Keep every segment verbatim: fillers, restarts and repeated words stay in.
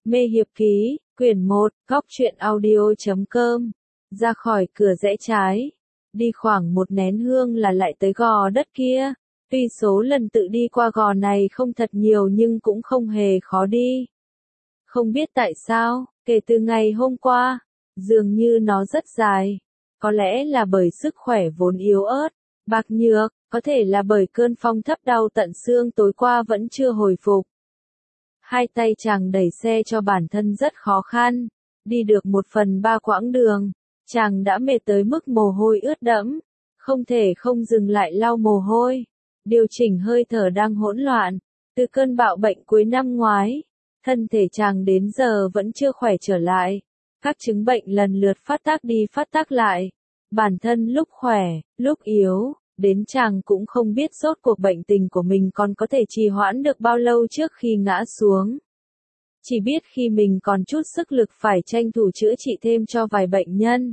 Mê Hiệp Ký, quyển một, góc truyện audio chấm com. Ra khỏi cửa rẽ trái, đi khoảng một nén hương là lại tới gò đất kia. Tuy số lần tự đi qua gò này không thật nhiều nhưng cũng không hề khó đi. Không biết tại sao, kể từ ngày hôm qua, dường như nó rất dài. Có lẽ là bởi sức khỏe vốn yếu ớt, bạc nhược, có thể là bởi cơn phong thấp đau tận xương tối qua vẫn chưa hồi phục. Hai tay chàng đẩy xe cho bản thân rất khó khăn, đi được một phần ba quãng đường, chàng đã mệt tới mức mồ hôi ướt đẫm, không thể không dừng lại lau mồ hôi, điều chỉnh hơi thở đang hỗn loạn, từ cơn bạo bệnh cuối năm ngoái, thân thể chàng đến giờ vẫn chưa khỏe trở lại, các chứng bệnh lần lượt phát tác đi phát tác lại, bản thân lúc khỏe, lúc yếu. Đến chàng cũng không biết rốt cuộc bệnh tình của mình còn có thể trì hoãn được bao lâu trước khi ngã xuống. Chỉ biết khi mình còn chút sức lực phải tranh thủ chữa trị thêm cho vài bệnh nhân.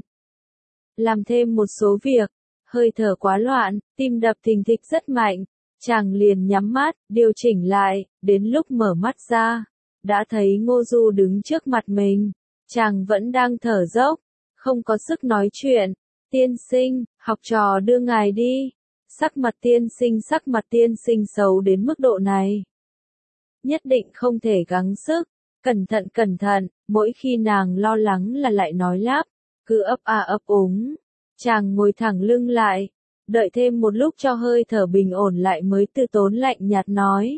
Làm thêm một số việc, hơi thở quá loạn, tim đập thình thịch rất mạnh, chàng liền nhắm mắt, điều chỉnh lại, đến lúc mở mắt ra, đã thấy Ngô Du đứng trước mặt mình, chàng vẫn đang thở dốc, không có sức nói chuyện. Tiên sinh, học trò đưa ngài đi. Sắc mặt tiên sinh sắc mặt tiên sinh xấu đến mức độ này. Nhất định không thể gắng sức, cẩn thận cẩn thận, mỗi khi nàng lo lắng là lại nói lắp, cứ ấp a ấp úng. Chàng ngồi thẳng lưng lại, đợi thêm một lúc cho hơi thở bình ổn lại mới từ tốn lạnh nhạt nói.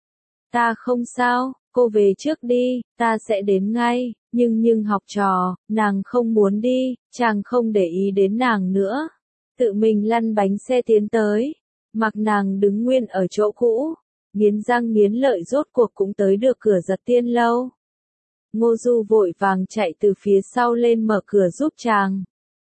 Ta không sao, cô về trước đi, ta sẽ đến ngay. Nhưng nhưng học trò, nàng không muốn đi, chàng không để ý đến nàng nữa. Tự mình lăn bánh xe tiến tới, mặc nàng đứng nguyên ở chỗ cũ, nghiến răng nghiến lợi rốt cuộc cũng tới được cửa Giật Tiên lâu. Ngô Du vội vàng chạy từ phía sau lên mở cửa giúp chàng.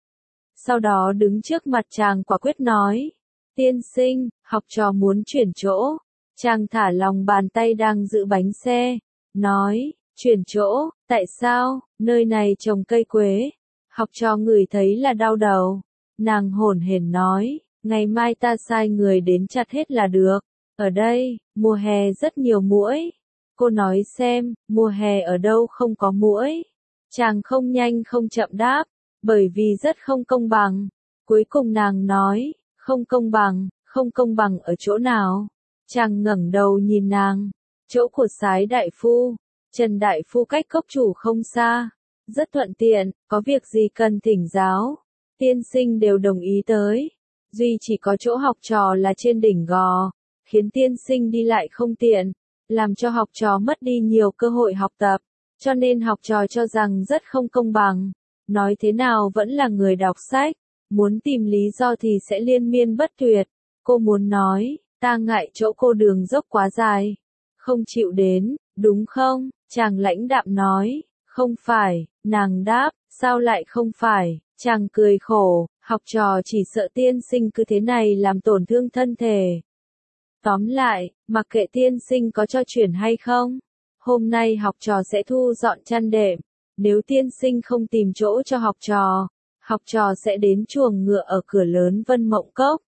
Sau đó đứng trước mặt chàng quả quyết nói, tiên sinh, học trò muốn chuyển chỗ. Chàng thả lòng bàn tay đang giữ bánh xe, nói, chuyển chỗ, tại sao, nơi này trồng cây quế. Học trò ngửi thấy là đau đầu. Nàng hổn hển nói, ngày mai ta sai người đến chặt hết là được. Ở đây, mùa hè rất nhiều muỗi. Cô nói xem, mùa hè ở đâu không có muỗi. Chàng không nhanh không chậm đáp, bởi vì rất không công bằng. Cuối cùng nàng nói, không công bằng, không công bằng ở chỗ nào. Chàng ngẩng đầu nhìn nàng, chỗ của Sái đại phu. Trần đại phu cách cốc chủ không xa, rất thuận tiện, có việc gì cần thỉnh giáo, tiên sinh đều đồng ý tới. Duy chỉ có chỗ học trò là trên đỉnh gò, khiến tiên sinh đi lại không tiện, làm cho học trò mất đi nhiều cơ hội học tập, cho nên học trò cho rằng rất không công bằng. Nói thế nào vẫn là người đọc sách, muốn tìm lý do thì sẽ liên miên bất tuyệt. Cô muốn nói, ta ngại chỗ cô đường dốc quá dài, không chịu đến, đúng không? Chàng lãnh đạm nói, không phải, nàng đáp, sao lại không phải, chàng cười khổ, học trò chỉ sợ tiên sinh cứ thế này làm tổn thương thân thể. Tóm lại, mặc kệ tiên sinh có cho chuyển hay không, hôm nay học trò sẽ thu dọn chăn đệm, nếu tiên sinh không tìm chỗ cho học trò, học trò sẽ đến chuồng ngựa ở cửa lớn Vân Mộng Cốc.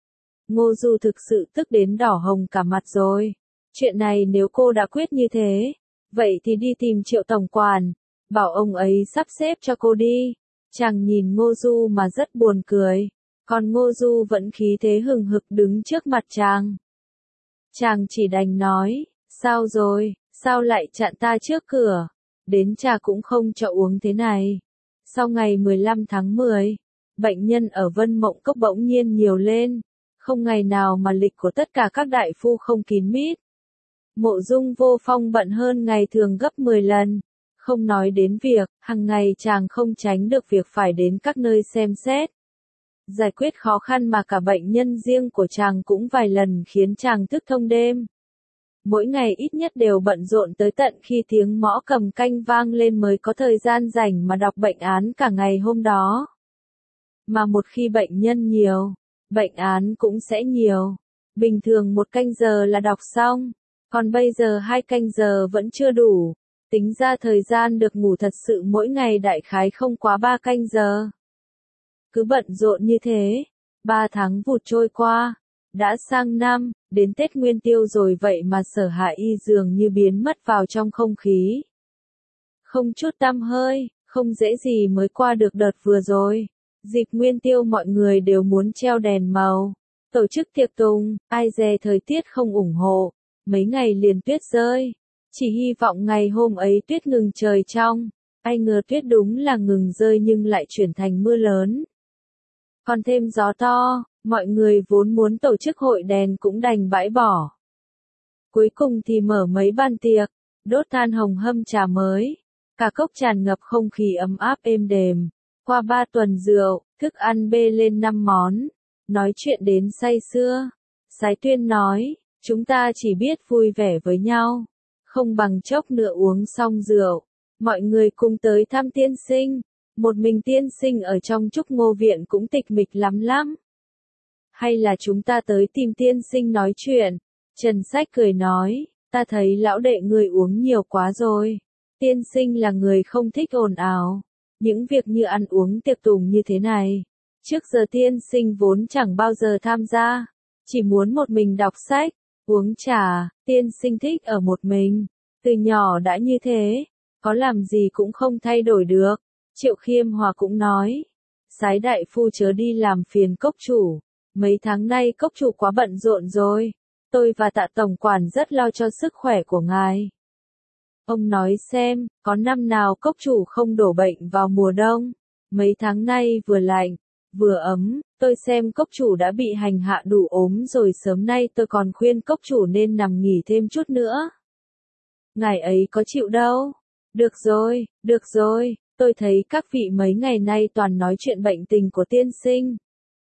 Ngô Du thực sự tức đến đỏ hồng cả mặt rồi, chuyện này nếu cô đã quyết như thế, vậy thì đi tìm Triệu tổng quản, bảo ông ấy sắp xếp cho cô đi. Chàng nhìn Ngô Du mà rất buồn cười, còn Ngô Du vẫn khí thế hừng hực đứng trước mặt chàng. Chàng chỉ đành nói, sao rồi, sao lại chặn ta trước cửa, đến trà cũng không cho uống thế này. Sau ngày mười lăm tháng mười, bệnh nhân ở Vân Mộng Cốc bỗng nhiên nhiều lên, không ngày nào mà lịch của tất cả các đại phu không kín mít. Mộ Dung Vô Phong bận hơn ngày thường gấp mười lần, không nói đến việc, hàng ngày chàng không tránh được việc phải đến các nơi xem xét. Giải quyết khó khăn mà cả bệnh nhân riêng của chàng cũng vài lần khiến chàng thức thông đêm. Mỗi ngày ít nhất đều bận rộn tới tận khi tiếng mõ cầm canh vang lên mới có thời gian rảnh mà đọc bệnh án cả ngày hôm đó. Mà một khi bệnh nhân nhiều, bệnh án cũng sẽ nhiều. Bình thường một canh giờ là đọc xong. Còn bây giờ hai canh giờ vẫn chưa đủ, tính ra thời gian được ngủ thật sự mỗi ngày đại khái không quá ba canh giờ. Cứ bận rộn như thế, ba tháng vụt trôi qua, đã sang năm, đến Tết Nguyên Tiêu rồi vậy mà Sở Hạ Y dường như biến mất vào trong không khí. không chút tăm hơi, không dễ gì mới qua được đợt vừa rồi. Dịp nguyên tiêu mọi người đều muốn treo đèn màu, tổ chức tiệc tùng, ai dè thời tiết không ủng hộ, mấy ngày liền tuyết rơi. Chỉ hy vọng ngày hôm ấy tuyết ngừng trời trong, ai ngờ tuyết đúng là ngừng rơi nhưng lại chuyển thành mưa lớn. Còn thêm gió to, mọi người vốn muốn tổ chức hội đèn cũng đành bãi bỏ. Cuối cùng thì mở mấy bàn tiệc, đốt than hồng hâm trà mới, cả cốc tràn ngập không khí ấm áp êm đềm. Qua ba tuần rượu, thức ăn bê lên năm món, nói chuyện đến say sưa. Sái Tuyên nói, chúng ta chỉ biết vui vẻ với nhau, không bằng chốc nữa uống xong rượu. Mọi người cùng tới thăm tiên sinh, một mình tiên sinh ở trong Trúc Ngô Viện cũng tịch mịch lắm lắm. Hay là chúng ta tới tìm tiên sinh nói chuyện? Trần Sách cười nói, ta thấy lão đệ người uống nhiều quá rồi. Tiên sinh là người không thích ồn ào. Những việc như ăn uống tiệc tùng như thế này, trước giờ tiên sinh vốn chẳng bao giờ tham gia, chỉ muốn một mình đọc sách, uống trà, tiên sinh thích ở một mình, từ nhỏ đã như thế, có làm gì cũng không thay đổi được. Triệu Khiêm Hòa cũng nói, Sái đại phu chớ đi làm phiền cốc chủ, mấy tháng nay cốc chủ quá bận rộn rồi, tôi và Tạ tổng quản rất lo cho sức khỏe của ngài. Ông nói xem, có năm nào cốc chủ không đổ bệnh vào mùa đông, mấy tháng nay vừa lạnh, vừa ấm, tôi xem cốc chủ đã bị hành hạ đủ ốm rồi, sớm nay tôi còn khuyên cốc chủ nên nằm nghỉ thêm chút nữa. Ngài ấy có chịu đâu. Được rồi, được rồi, tôi thấy các vị mấy ngày nay toàn nói chuyện bệnh tình của tiên sinh.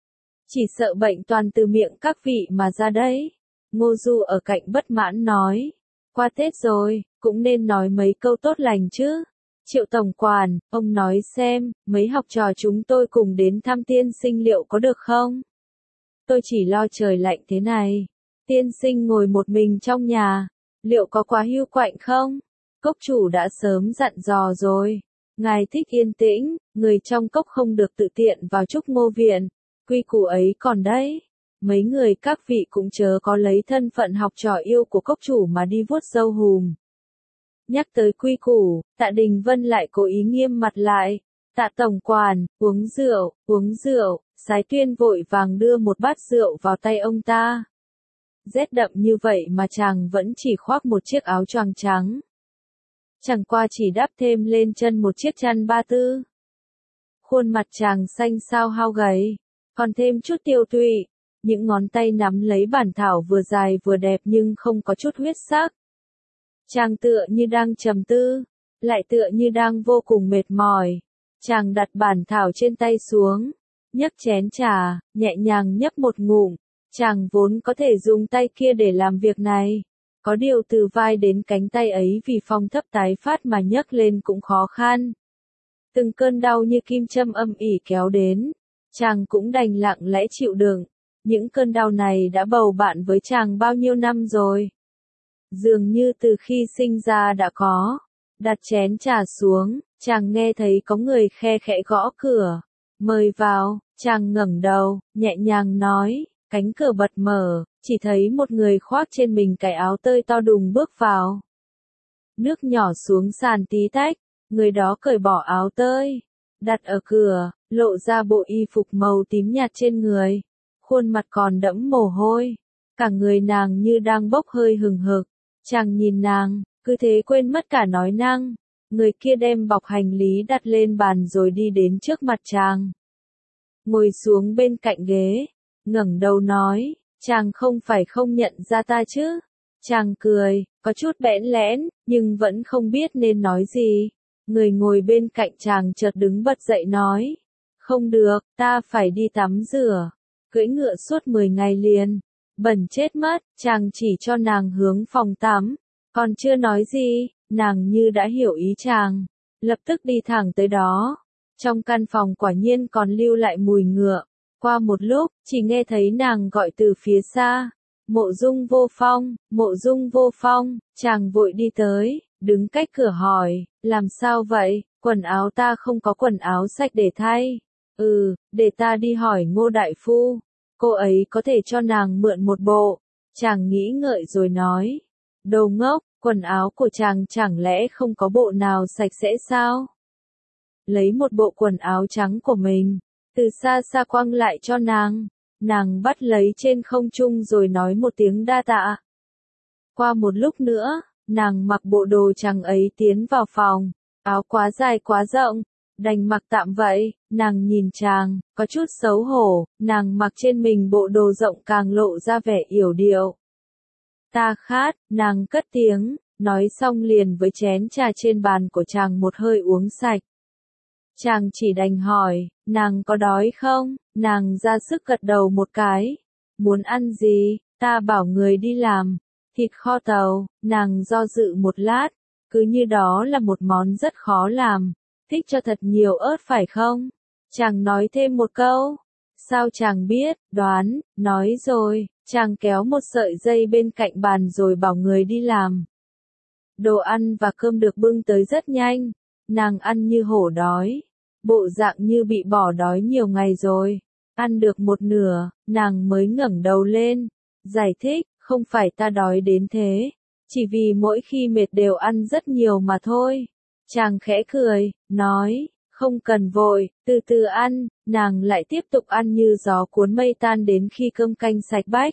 Chỉ sợ bệnh toàn từ miệng các vị mà ra đấy. Ngô Du ở cạnh bất mãn nói, qua Tết rồi, cũng nên nói mấy câu tốt lành chứ. Triệu tổng quản, ông nói xem, mấy học trò chúng tôi cùng đến thăm tiên sinh liệu có được không? Tôi chỉ lo trời lạnh thế này. Tiên sinh ngồi một mình trong nhà, liệu có quá hiu quạnh không? Cốc chủ đã sớm dặn dò rồi. Ngài thích yên tĩnh, người trong cốc không được tự tiện vào Trúc Ngô Viện. Quy củ ấy còn đấy. Mấy người các vị cũng chớ có lấy thân phận học trò yêu của cốc chủ mà đi vuốt râu hùm. Nhắc tới quy củ, Tạ Đình Vân lại cố ý nghiêm mặt lại. Tạ tổng quản, uống rượu, uống rượu. Sái Tuyên vội vàng đưa một bát rượu vào tay ông ta. Rét đậm như vậy mà chàng vẫn chỉ khoác một chiếc áo choàng trắng. Chẳng qua chỉ đắp thêm lên chân một chiếc chăn ba tư. Khuôn mặt chàng xanh xao hao gầy, còn thêm chút tiêu tụy. Những ngón tay nắm lấy bản thảo vừa dài vừa đẹp nhưng không có chút huyết sắc. Chàng tựa như đang trầm tư, lại tựa như đang vô cùng mệt mỏi. Chàng đặt bản thảo trên tay xuống, nhấc chén trà, nhẹ nhàng nhấp một ngụm. Chàng vốn có thể dùng tay kia để làm việc này. Có điều từ vai đến cánh tay ấy vì phong thấp tái phát mà nhấc lên cũng khó khăn. Từng cơn đau như kim châm âm ỉ kéo đến. Chàng cũng đành lặng lẽ chịu đựng. Những cơn đau này đã bầu bạn với chàng bao nhiêu năm rồi. Dường như từ khi sinh ra đã có. Đặt chén trà xuống, chàng nghe thấy có người khe khẽ gõ cửa. Mời vào, chàng ngẩng đầu, nhẹ nhàng nói, cánh cửa bật mở, chỉ thấy một người khoác trên mình cái áo tơi to đùng bước vào. Nước nhỏ xuống sàn tí tách, người đó cởi bỏ áo tơi, đặt ở cửa, lộ ra bộ y phục màu tím nhạt trên người. Khuôn mặt còn đẫm mồ hôi, cả người nàng như đang bốc hơi hừng hực. Chàng nhìn nàng, cứ thế quên mất cả nói năng. Người kia đem bọc hành lý đặt lên bàn rồi đi đến trước mặt chàng. Ngồi xuống bên cạnh ghế, ngẩng đầu nói, chàng không phải không nhận ra ta chứ? Chàng cười, có chút bẽn lẽn, nhưng vẫn không biết nên nói gì. Người ngồi bên cạnh chàng chợt đứng bật dậy nói, không được, ta phải đi tắm rửa. Cưỡi ngựa suốt mười ngày liền, bẩn chết mất. Chàng chỉ cho nàng hướng phòng tắm, còn chưa nói gì, nàng như đã hiểu ý chàng, lập tức đi thẳng tới đó. Trong căn phòng quả nhiên còn lưu lại mùi ngựa. Qua một lúc, chỉ nghe thấy nàng gọi từ phía xa, Mộ Dung Vô Phong, Mộ Dung Vô Phong. Chàng vội đi tới, đứng cách cửa hỏi, làm sao vậy, quần áo ta không có quần áo sạch để thay. Ừ, để ta đi hỏi Ngô đại phu, cô ấy có thể cho nàng mượn một bộ. Chàng nghĩ ngợi rồi nói, đồ ngốc, Quần áo của chàng chẳng lẽ không có bộ nào sạch sẽ sao? Lấy một bộ quần áo trắng của mình, từ xa xa quăng lại cho nàng. Nàng bắt lấy trên không trung rồi nói một tiếng đa tạ. Qua một lúc nữa, nàng mặc bộ đồ trắng ấy tiến vào phòng. Áo quá dài quá rộng, đành mặc tạm vậy. Nàng nhìn chàng, có chút xấu hổ. Nàng mặc trên mình bộ đồ rộng càng lộ ra vẻ yểu điệu. Ta khát, nàng cất tiếng, nói xong liền với chén trà trên bàn của chàng một hơi uống sạch. Chàng chỉ đành hỏi, nàng có đói không? Nàng ra sức gật đầu một cái. Muốn ăn gì? Ta bảo người đi làm. Thịt kho tàu. Nàng do dự một lát. Cứ như đó là một món rất khó làm. Thích cho thật nhiều ớt phải không? Chàng nói thêm một câu. Sao chàng biết? Đoán, nói rồi. Chàng kéo một sợi dây bên cạnh bàn rồi bảo người đi làm. Đồ ăn và cơm được bưng tới rất nhanh. Nàng ăn như hổ đói. Bộ dạng như bị bỏ đói nhiều ngày rồi. Ăn được một nửa, nàng mới ngẩng đầu lên. Giải thích, không phải ta đói đến thế. Chỉ vì mỗi khi mệt đều ăn rất nhiều mà thôi. Chàng khẽ cười, nói, không cần vội, từ từ ăn. Nàng lại tiếp tục ăn như gió cuốn mây tan đến khi cơm canh sạch bách.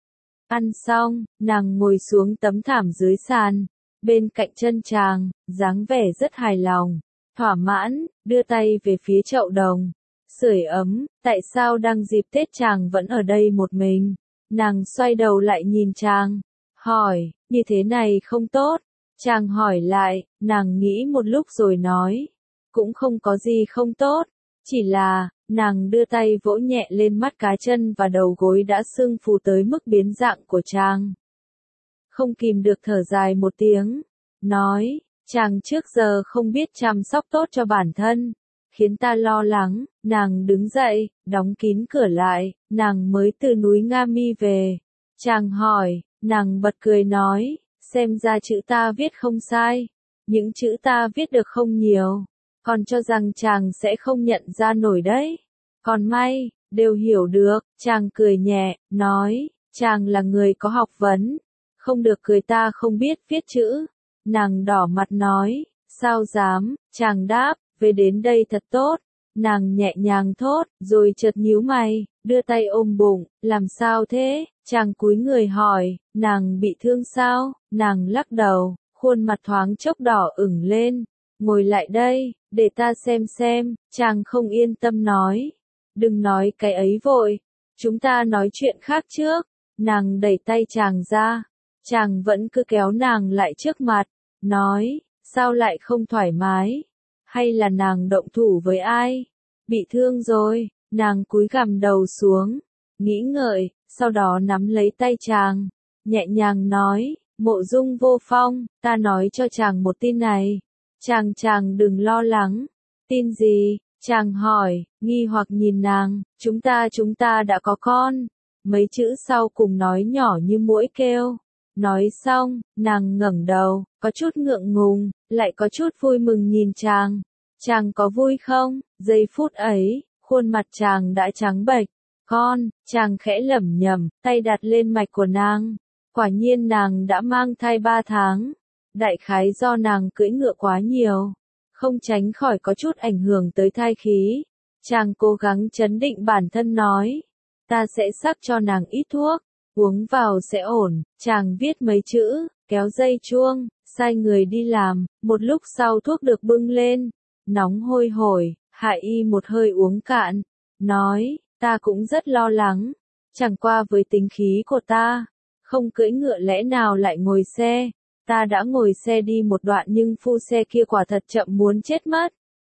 Ăn xong, nàng ngồi xuống tấm thảm dưới sàn. Bên cạnh chân chàng, dáng vẻ rất hài lòng. Thỏa mãn, đưa tay về phía chậu đồng. Sưởi ấm, tại sao đang dịp Tết chàng vẫn ở đây một mình? Nàng xoay đầu lại nhìn chàng. Hỏi, như thế này không tốt. Chàng hỏi lại, nàng nghĩ một lúc rồi nói. Cũng không có gì không tốt. Chỉ là, nàng đưa tay vỗ nhẹ lên mắt cá chân và đầu gối đã sưng phù tới mức biến dạng của chàng. Không kìm được thở dài một tiếng. Nói, chàng trước giờ không biết chăm sóc tốt cho bản thân. Khiến ta lo lắng. Nàng đứng dậy, đóng kín cửa lại. Nàng mới từ núi Nga Mi về. Chàng hỏi, nàng bật cười nói, xem ra chữ ta viết không sai. Những chữ ta viết được không nhiều. Còn cho rằng chàng sẽ không nhận ra nổi đấy. Còn may, đều hiểu được. Chàng cười nhẹ, nói, chàng là người có học vấn. Không được cười ta không biết viết chữ. Nàng đỏ mặt nói, sao dám, chàng đáp, về đến đây thật tốt. Nàng nhẹ nhàng thốt, rồi chợt nhíu mày, đưa tay ôm bụng, làm sao thế? Chàng cúi người hỏi, nàng bị thương sao? Nàng lắc đầu, khuôn mặt thoáng chốc đỏ ửng lên. Ngồi lại đây, để ta xem xem. Chàng không yên tâm nói, đừng nói cái ấy vội. Chúng ta nói chuyện khác trước. Nàng đẩy tay chàng ra. Chàng vẫn cứ kéo nàng lại trước mặt, nói, sao lại không thoải mái? Hay là nàng động thủ với ai? Bị thương rồi. Nàng cúi gằm đầu xuống, nghĩ ngợi, sau đó nắm lấy tay chàng, nhẹ nhàng nói, Mộ Dung Vô Phong, ta nói cho chàng một tin này. Chàng chàng đừng lo lắng. Tin gì? Chàng hỏi, nghi hoặc nhìn nàng, chúng ta chúng ta đã có con. Mấy chữ sau cùng nói nhỏ như muỗi kêu. Nói xong, nàng ngẩng đầu, có chút ngượng ngùng, lại có chút vui mừng nhìn chàng. Chàng có vui không? Giây phút ấy, khuôn mặt chàng đã trắng bệch. Con, chàng khẽ lẩm nhẩm, tay đặt lên mạch của nàng. Quả nhiên nàng đã mang thai ba tháng. Đại khái do nàng cưỡi ngựa quá nhiều, không tránh khỏi có chút ảnh hưởng tới thai khí. Chàng cố gắng trấn định bản thân nói, ta sẽ sắc cho nàng ít thuốc, uống vào sẽ ổn. Chàng viết mấy chữ, kéo dây chuông, sai người đi làm. Một lúc sau thuốc được bưng lên, nóng hôi hổi. Hạ Y một hơi uống cạn, nói, ta cũng rất lo lắng, chẳng qua với tính khí của ta, không cưỡi ngựa lẽ nào lại ngồi xe. Ta đã ngồi xe đi một đoạn nhưng phu xe kia quả thật chậm muốn chết mất.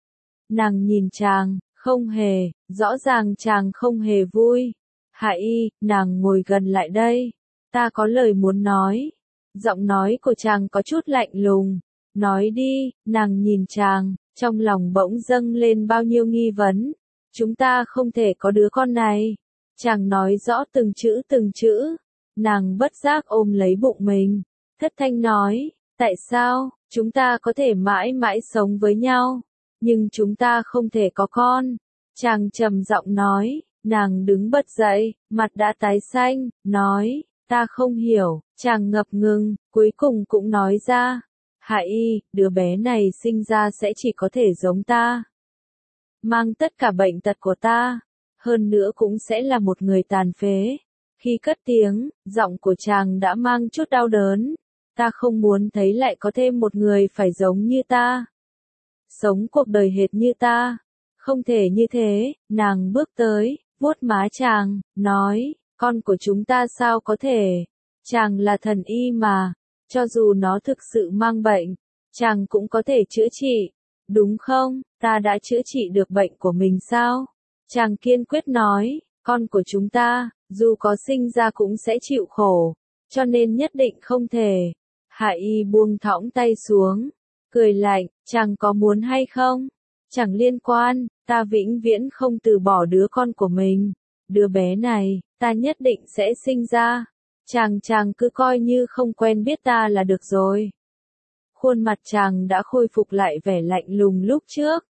Nàng nhìn chàng, không hề, rõ ràng chàng không hề vui. Hạ Y, nàng ngồi gần lại đây, ta có lời muốn nói. Giọng nói của chàng có chút lạnh lùng. Nói đi. Nàng nhìn chàng, trong lòng bỗng dâng lên bao nhiêu nghi vấn. Chúng ta không thể có đứa con này. Chàng nói rõ từng chữ từng chữ. Nàng bất giác ôm lấy bụng mình, thất thanh nói, tại sao, chúng ta có thể mãi mãi sống với nhau, nhưng chúng ta không thể có con. Chàng trầm giọng nói, nàng đứng bật dậy, mặt đã tái xanh, nói, ta không hiểu. Chàng ngập ngừng, cuối cùng cũng nói ra. Hạ y, đứa bé này sinh ra sẽ chỉ có thể giống ta. Mang tất cả bệnh tật của ta. Hơn nữa cũng sẽ là một người tàn phế. Khi cất tiếng, giọng của chàng đã mang chút đau đớn. Ta không muốn thấy lại có thêm một người phải giống như ta. Sống cuộc đời hệt như ta. Không thể như thế, nàng bước tới, vuốt má chàng, nói, con của chúng ta sao có thể. Chàng là thần y mà, cho dù nó thực sự mang bệnh, chàng cũng có thể chữa trị. Đúng không, ta đã chữa trị được bệnh của mình sao? Chàng kiên quyết nói, con của chúng ta, dù có sinh ra cũng sẽ chịu khổ, cho nên nhất định không thể. Hạ y buông thõng tay xuống, cười lạnh, chàng có muốn hay không? Chẳng liên quan, ta vĩnh viễn không từ bỏ đứa con của mình. Đứa bé này, ta nhất định sẽ sinh ra. Chàng chàng cứ coi như không quen biết ta là được rồi. Khuôn mặt chàng đã khôi phục lại vẻ lạnh lùng lúc trước.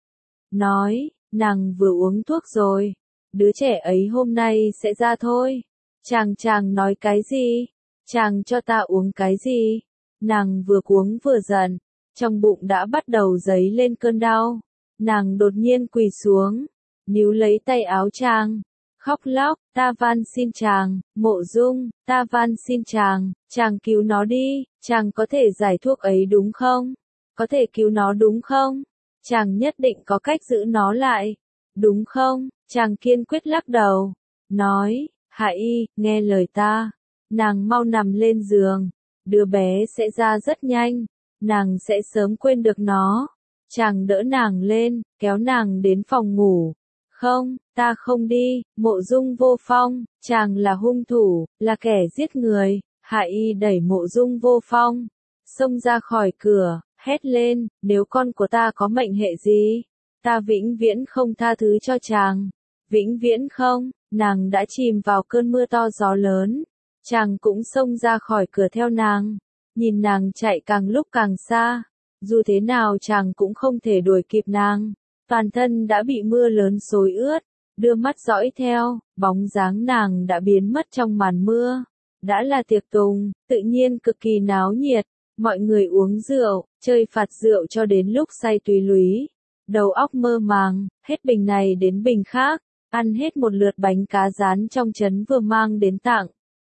Nói, nàng vừa uống thuốc rồi. Đứa trẻ ấy hôm nay sẽ ra thôi. Chàng chàng nói cái gì? Chàng cho ta uống cái gì? Nàng vừa cuống vừa giận. Trong bụng đã bắt đầu dấy lên cơn đau. Nàng đột nhiên quỳ xuống. Níu lấy tay áo chàng. Khóc lóc, ta van xin chàng, Mộ Dung, ta van xin chàng, chàng cứu nó đi, chàng có thể giải thuốc ấy đúng không? Có thể cứu nó đúng không? Chàng nhất định có cách giữ nó lại, đúng không? Chàng kiên quyết lắc đầu, nói, Hạ y, nghe lời ta, nàng mau nằm lên giường, đứa bé sẽ ra rất nhanh, nàng sẽ sớm quên được nó. Chàng đỡ nàng lên, kéo nàng đến phòng ngủ. Không, ta không đi, Mộ Dung Vô Phong, chàng là hung thủ, là kẻ giết người. Hạ y đẩy Mộ Dung Vô Phong, xông ra khỏi cửa, hét lên, nếu con của ta có mệnh hệ gì, ta vĩnh viễn không tha thứ cho chàng. Vĩnh viễn không, nàng đã chìm vào cơn mưa to gió lớn. Chàng cũng xông ra khỏi cửa theo nàng, nhìn nàng chạy càng lúc càng xa. Dù thế nào chàng cũng không thể đuổi kịp nàng. Toàn thân đã bị mưa lớn xối ướt, đưa mắt dõi theo, bóng dáng nàng đã biến mất trong màn mưa. Đã là tiệc tùng, tự nhiên cực kỳ náo nhiệt, mọi người uống rượu, chơi phạt rượu cho đến lúc say tùy lúy. Đầu óc mơ màng, hết bình này đến bình khác, ăn hết một lượt bánh cá rán trong trấn vừa mang đến tặng.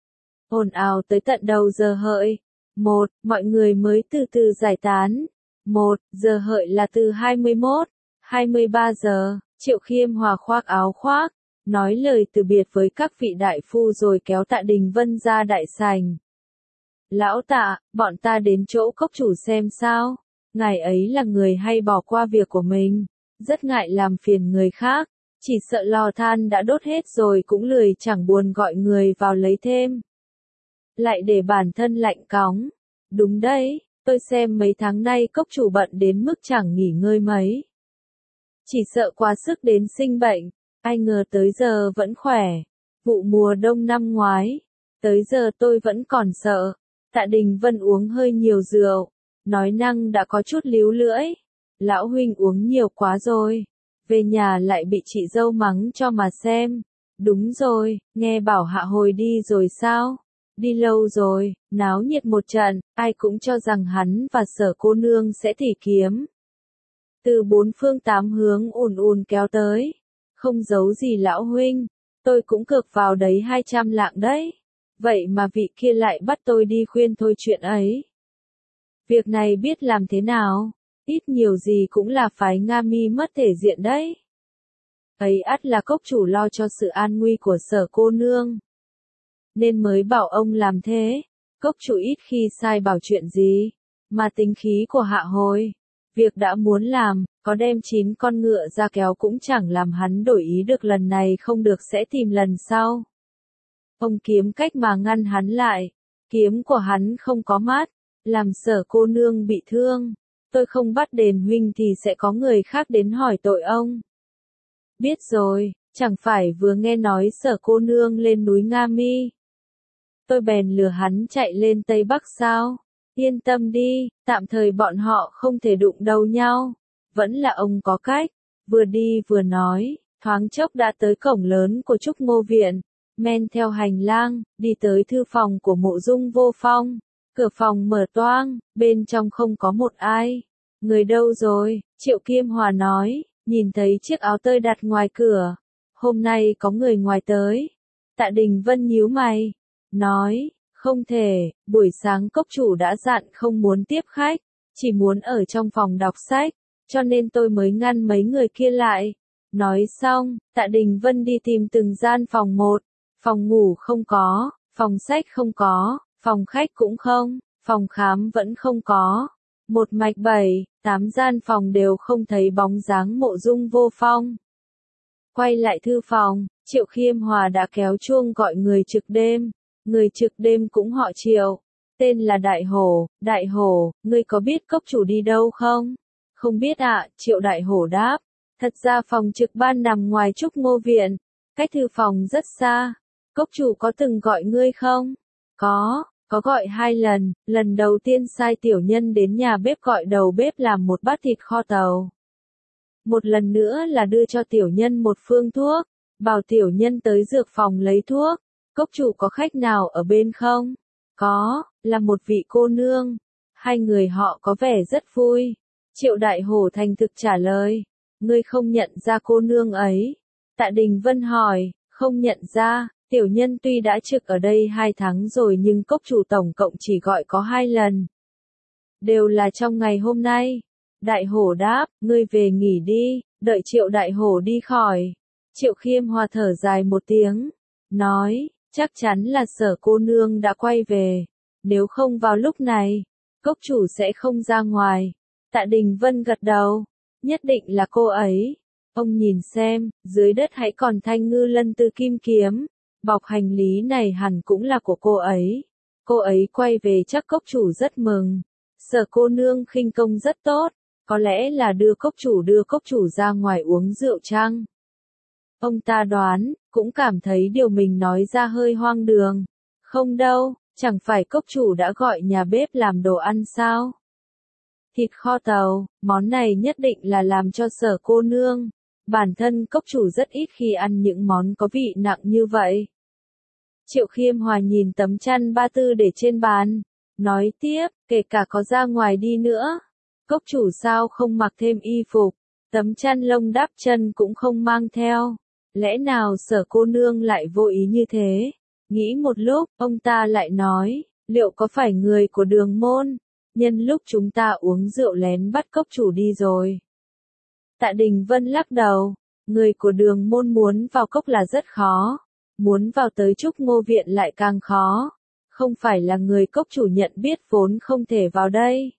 Ồn ào tới tận đầu giờ hợi. Một, mọi người mới từ từ giải tán. Một, giờ hợi là từ hai mươi mốt. hai mươi ba giờ, Triệu Khiêm Hòa khoác áo khoác, nói lời từ biệt với các vị đại phu rồi kéo Tạ Đình Vân ra đại sảnh. Lão Tạ, bọn ta đến chỗ cốc chủ xem sao, ngài ấy là người hay bỏ qua việc của mình, rất ngại làm phiền người khác, chỉ sợ lò than đã đốt hết rồi cũng lười chẳng buồn gọi người vào lấy thêm. Lại để bản thân lạnh cóng. Đúng đấy, tôi xem mấy tháng nay cốc chủ bận đến mức chẳng nghỉ ngơi mấy. Chỉ sợ quá sức đến sinh bệnh, ai ngờ tới giờ vẫn khỏe. Vụ mùa đông năm ngoái, tới giờ tôi vẫn còn sợ. Tạ Đình Vân uống hơi nhiều rượu, nói năng đã có chút líu lưỡi. Lão huynh uống nhiều quá rồi, về nhà lại bị chị dâu mắng cho mà xem. Đúng rồi, nghe bảo hạ hồi đi rồi sao? Đi lâu rồi, náo nhiệt một trận, ai cũng cho rằng hắn và Sở cô nương sẽ tỉ kiếm. Từ bốn phương tám hướng ùn ùn kéo tới. Không giấu gì lão huynh, tôi cũng cược vào đấy hai trăm lạng đấy. Vậy mà vị kia lại bắt tôi đi khuyên thôi chuyện ấy. Việc này biết làm thế nào, ít nhiều gì cũng là phái Nga Mi mất thể diện đấy. Ấy ắt là cốc chủ lo cho sự an nguy của Sở cô nương, nên mới bảo ông làm thế. Cốc chủ ít khi sai bảo chuyện gì, mà tính khí của hạ hồi. Việc đã muốn làm, có đem chín con ngựa ra kéo cũng chẳng làm hắn đổi ý được, lần này không được sẽ tìm lần sau. Ông kiếm cách mà ngăn hắn lại. Kiếm của hắn không có mát, làm Sở cô nương bị thương. Tôi không bắt đền huynh thì sẽ có người khác đến hỏi tội ông. Biết rồi, chẳng phải vừa nghe nói Sở cô nương lên núi Nga Mi. Tôi bèn lừa hắn chạy lên Tây Bắc sao? Yên tâm đi, tạm thời bọn họ không thể đụng đầu nhau. Vẫn là ông có cách. Vừa đi vừa nói, thoáng chốc đã tới cổng lớn của Trúc Ngô Viện. men theo hành lang, đi tới thư phòng của Mộ Dung Vô Phong. Cửa phòng mở toang, bên trong không có một ai. Người đâu rồi? Triệu Kiêm Hòa nói, nhìn thấy chiếc áo tơi đặt ngoài cửa. Hôm nay có người ngoài tới. Tạ Đình Vân nhíu mày, nói, không thể, buổi sáng cốc chủ đã dặn không muốn tiếp khách, chỉ muốn ở trong phòng đọc sách, cho nên tôi mới ngăn mấy người kia lại. Nói xong, Tạ Đình Vân đi tìm từng gian phòng một, phòng ngủ không có, phòng sách không có, phòng khách cũng không, phòng khám vẫn không có. Một mạch bảy, tám gian phòng đều không thấy bóng dáng Mộ Dung Vô Phong. Quay lại thư phòng, Triệu Khiêm Hòa đã kéo chuông gọi người trực đêm. Người trực đêm cũng họ Triệu, tên là Đại Hổ. Đại Hổ, ngươi có biết cốc chủ đi đâu không? Không biết ạ, Triệu Đại Hổ đáp. Thật ra phòng trực ban nằm ngoài Trúc Ngô Viện, cách thư phòng rất xa. Cốc chủ có từng gọi ngươi không? Có, có gọi hai lần. Lần đầu tiên sai tiểu nhân đến nhà bếp gọi đầu bếp làm một bát thịt kho tàu. Một lần nữa là đưa cho tiểu nhân một phương thuốc, bảo tiểu nhân tới dược phòng lấy thuốc. Cốc chủ có khách nào ở bên không? Có, là một vị cô nương. Hai người họ có vẻ rất vui. Triệu Đại Hổ thành thực trả lời. Ngươi không nhận ra cô nương ấy? Tạ Đình Vân hỏi, không nhận ra, tiểu nhân tuy đã trực ở đây hai tháng rồi nhưng cốc chủ tổng cộng chỉ gọi có hai lần. Đều là trong ngày hôm nay. Đại Hổ đáp, ngươi về nghỉ đi, đợi Triệu Đại Hổ đi khỏi. Triệu Khiêm Hòa thở dài một tiếng, nói, chắc chắn là Sở cô nương đã quay về. Nếu không vào lúc này, cốc chủ sẽ không ra ngoài. Tạ Đình Vân gật đầu, nhất định là cô ấy. Ông nhìn xem, dưới đất hãy còn thanh ngư lân tư kim kiếm. Bọc hành lý này hẳn cũng là của cô ấy. Cô ấy quay về chắc cốc chủ rất mừng. Sở cô nương khinh công rất tốt. Có lẽ là đưa cốc chủ đưa cốc chủ ra ngoài uống rượu chăng? Ông ta đoán, cũng cảm thấy điều mình nói ra hơi hoang đường. Không đâu, chẳng phải cốc chủ đã gọi nhà bếp làm đồ ăn sao? Thịt kho tàu, món này nhất định là làm cho Sở cô nương. Bản thân cốc chủ rất ít khi ăn những món có vị nặng như vậy. Triệu Khiêm Hòa nhìn tấm chăn ba tư để trên bàn, nói tiếp, kể cả có ra ngoài đi nữa. Cốc chủ sao không mặc thêm y phục, tấm chăn lông đắp chân cũng không mang theo. Lẽ nào Sở cô nương lại vô ý như thế? Nghĩ một lúc, ông ta lại nói, liệu có phải người của Đường môn? Nhân lúc chúng ta uống rượu lén bắt cốc chủ đi rồi. Tạ Đình Vân lắc đầu, người của Đường môn muốn vào cốc là rất khó. Muốn vào tới Trúc Ngô Viện lại càng khó. Không phải là người cốc chủ nhận biết vốn không thể vào đây.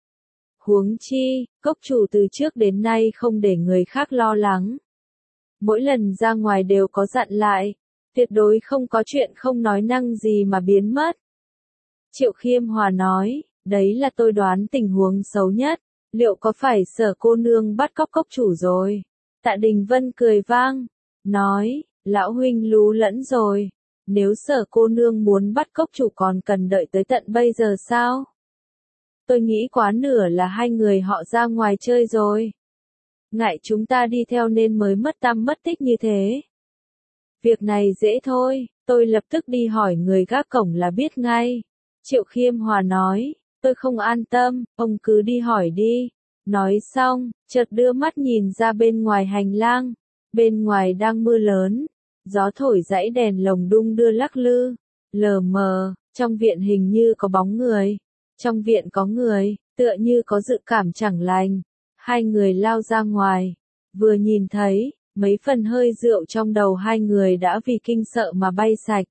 Huống chi, cốc chủ từ trước đến nay không để người khác lo lắng. Mỗi lần ra ngoài đều có dặn lại, tuyệt đối không có chuyện không nói năng gì mà biến mất. Triệu Khiêm Hòa nói, đấy là tôi đoán tình huống xấu nhất, liệu có phải Sở cô nương bắt cóc cốc chủ rồi? Tạ Đình Vân cười vang, nói, lão huynh lú lẫn rồi, nếu Sở cô nương muốn bắt cốc chủ còn cần đợi tới tận bây giờ sao? Tôi nghĩ quá nửa là hai người họ ra ngoài chơi rồi. Ngại chúng ta đi theo nên mới mất tăm mất tích như thế. Việc này dễ thôi, tôi lập tức đi hỏi người gác cổng là biết ngay. Triệu Khiêm Hòa nói, tôi không an tâm, ông cứ đi hỏi đi. Nói xong, chợt đưa mắt nhìn ra bên ngoài hành lang. Bên ngoài đang mưa lớn, gió thổi dãy đèn lồng đung đưa lắc lư. Lờ mờ, trong viện hình như có bóng người. Trong viện có người, tựa như có dự cảm chẳng lành. Hai người lao ra ngoài, vừa nhìn thấy, mấy phần hơi rượu trong đầu hai người đã vì kinh sợ mà bay sạch.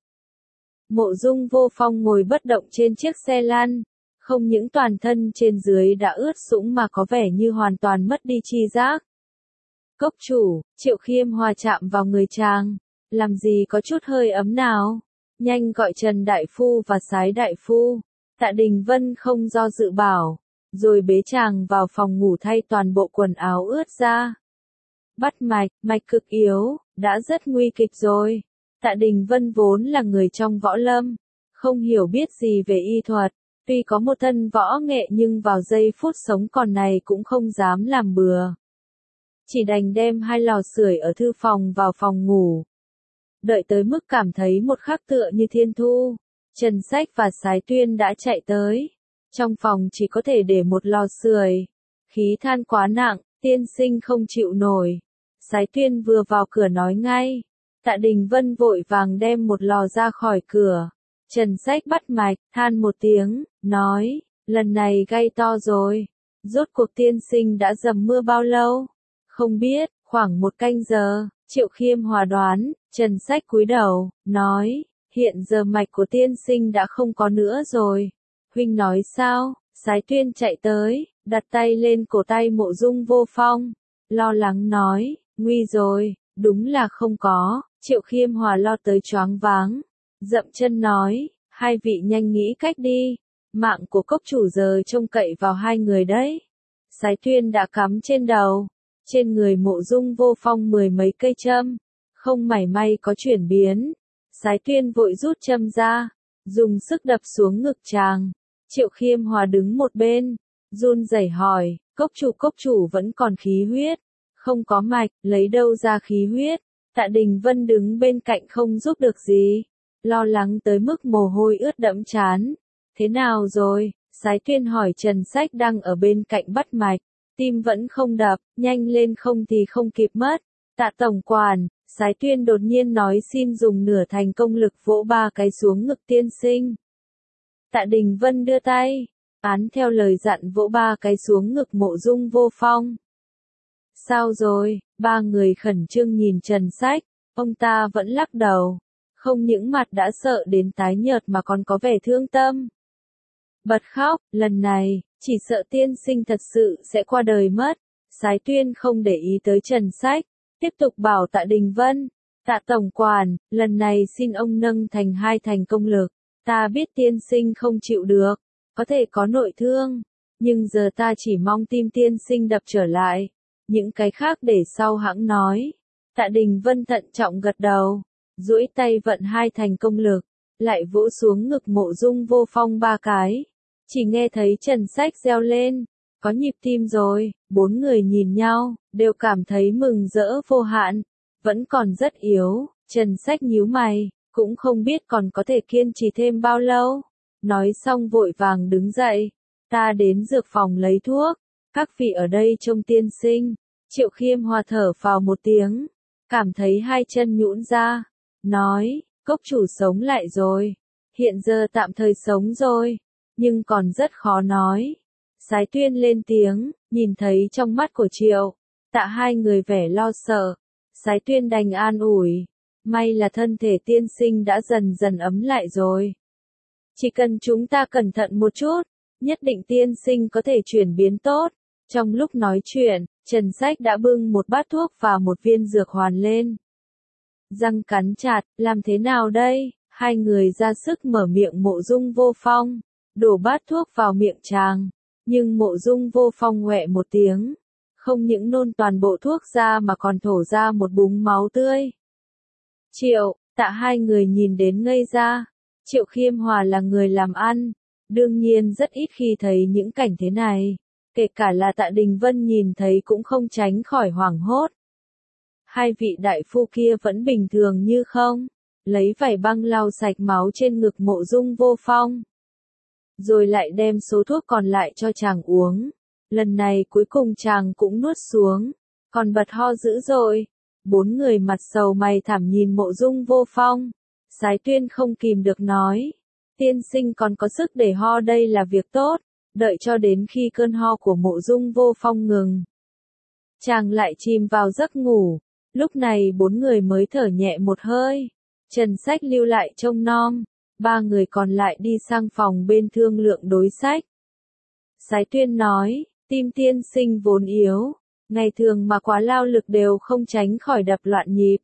Mộ Dung Vô Phong ngồi bất động trên chiếc xe lăn, không những toàn thân trên dưới đã ướt sũng mà có vẻ như hoàn toàn mất đi tri giác. Cốc chủ, Triệu Khiêm Hòa chạm vào người chàng, làm gì có chút hơi ấm nào, nhanh gọi Trần Đại Phu và Sái Đại Phu. Tạ Đình Vân không do dự bảo, rồi bế chàng vào phòng ngủ thay toàn bộ quần áo ướt ra. Bắt mạch, mạch cực yếu, đã rất nguy kịch rồi. Tạ Đình Vân vốn là người trong võ lâm, không hiểu biết gì về y thuật, tuy có một thân võ nghệ nhưng vào giây phút sống còn này cũng không dám làm bừa. Chỉ đành đem hai lò sưởi ở thư phòng vào phòng ngủ. Đợi tới mức cảm thấy một khắc tựa như thiên thu, Trần Sách và Sái Tuyên đã chạy tới. Trong phòng chỉ có thể để một lò sưởi. Khí than quá nặng, tiên sinh không chịu nổi. Sái Tuyên vừa vào cửa nói ngay. Tạ Đình Vân vội vàng đem một lò ra khỏi cửa. Trần Sách bắt mạch, than một tiếng, nói, lần này gay to rồi. Rốt cuộc tiên sinh đã dầm mưa bao lâu? Không biết, khoảng một canh giờ. Triệu Khiêm Hòa đoán. Trần Sách cúi đầu, nói, hiện giờ mạch của tiên sinh đã không có nữa rồi. Huynh nói sao? Sái Tuyên chạy tới, đặt tay lên cổ tay Mộ Dung Vô Phong. Lo lắng nói, nguy rồi, đúng là không có. Triệu Khiêm Hòa lo tới choáng váng. Dậm chân nói, hai vị nhanh nghĩ cách đi. Mạng của cốc chủ giờ trông cậy vào hai người đấy. Sái Tuyên đã cắm trên đầu. Trên người Mộ Dung Vô Phong mười mấy cây châm. Không mảy may có chuyển biến. Sái Tuyên vội rút châm ra. Dùng sức đập xuống ngực chàng. Triệu Khiêm Hòa đứng một bên. Run rẩy hỏi, cốc chủ cốc chủ vẫn còn khí huyết. Không có mạch, lấy đâu ra khí huyết. Tạ Đình Vân đứng bên cạnh không giúp được gì. Lo lắng tới mức mồ hôi ướt đẫm trán. Thế nào rồi? Sái Tuyên hỏi Trần Sách đang ở bên cạnh bắt mạch. Tim vẫn không đập, nhanh lên không thì không kịp mất. Tạ tổng quản, Sái Tuyên đột nhiên nói xin dùng nửa thành công lực vỗ ba cái xuống ngực tiên sinh. Tạ Đình Vân đưa tay, án theo lời dặn vỗ ba cái xuống ngực Mộ Dung Vô Phong. Sao rồi? Ba người khẩn trương nhìn Trần Sách, ông ta vẫn lắc đầu. Không những mặt đã sợ đến tái nhợt mà còn có vẻ thương tâm. Bật khóc, lần này, chỉ sợ tiên sinh thật sự sẽ qua đời mất. Sái Tuyên không để ý tới Trần Sách, tiếp tục bảo Tạ Đình Vân. Tạ tổng quản, lần này xin ông nâng thành hai thành công lực. Ta biết tiên sinh không chịu được, có thể có nội thương, nhưng giờ ta chỉ mong tim tiên sinh đập trở lại. Những cái khác để sau hãng nói. Tạ Đình Vân thận trọng gật đầu, duỗi tay vận hai thành công lực, lại vỗ xuống ngực Mộ Dung Vô Phong ba cái. Chỉ nghe thấy Trần Sách reo lên, có nhịp tim rồi. Bốn người nhìn nhau, đều cảm thấy mừng rỡ vô hạn. Vẫn còn rất yếu. Trần Sách nhíu mày, cũng không biết còn có thể kiên trì thêm bao lâu. Nói xong vội vàng đứng dậy. Ta đến dược phòng lấy thuốc. Các vị ở đây trông tiên sinh. Triệu Khiêm Hòa thở phào một tiếng, cảm thấy hai chân nhũn ra. Nói, cốc chủ sống lại rồi. Hiện giờ tạm thời sống rồi, nhưng còn rất khó nói. Sái Tuyên lên tiếng, nhìn thấy trong mắt của Triệu, Tạ hai người vẻ lo sợ. Sái Tuyên đành an ủi. May là thân thể tiên sinh đã dần dần ấm lại rồi. Chỉ cần chúng ta cẩn thận một chút, nhất định tiên sinh có thể chuyển biến tốt. Trong lúc nói chuyện, Trần Sách đã bưng một bát thuốc và một viên dược hoàn lên. Răng cắn chặt, làm thế nào đây? Hai người ra sức mở miệng Mộ Dung Vô Phong, đổ bát thuốc vào miệng chàng. Nhưng Mộ Dung Vô Phong ngoẹ một tiếng, không những nôn toàn bộ thuốc ra mà còn thổ ra một búng máu tươi. Triệu, Tạ hai người nhìn đến ngây ra. Triệu Khiêm Hòa là người làm ăn, đương nhiên rất ít khi thấy những cảnh thế này. Kể cả là Tạ Đình Vân nhìn thấy cũng không tránh khỏi hoảng hốt. Hai vị đại phu kia vẫn bình thường như không, lấy vải băng lau sạch máu trên ngực Mộ Dung Vô Phong. Rồi lại đem số thuốc còn lại cho chàng uống. Lần này cuối cùng chàng cũng nuốt xuống, còn bật ho dữ dội. Bốn người mặt sầu mày thảm nhìn Mộ Dung Vô Phong. Sái Tuyên không kìm được nói, tiên sinh còn có sức để ho đây là việc tốt. Đợi cho đến khi cơn ho của Mộ Dung Vô Phong ngừng, chàng lại chìm vào giấc ngủ. Lúc này bốn người mới thở nhẹ một hơi. Trần Sách lưu lại trông nom, ba người còn lại đi sang phòng bên thương lượng đối sách. Sái Tuyên nói, tim tiên sinh vốn yếu, ngày thường mà quá lao lực đều không tránh khỏi đập loạn nhịp.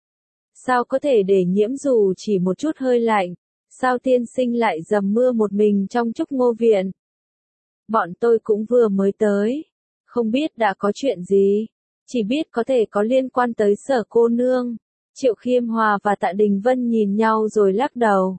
Sao có thể để nhiễm dù chỉ một chút hơi lạnh? Sao tiên sinh lại dầm mưa một mình trong Trúc Ngô Viện? Bọn tôi cũng vừa mới tới, không biết đã có chuyện gì, chỉ biết có thể có liên quan tới Sở cô nương. Triệu Khiêm Hòa và Tạ Đình Vân nhìn nhau rồi lắc đầu.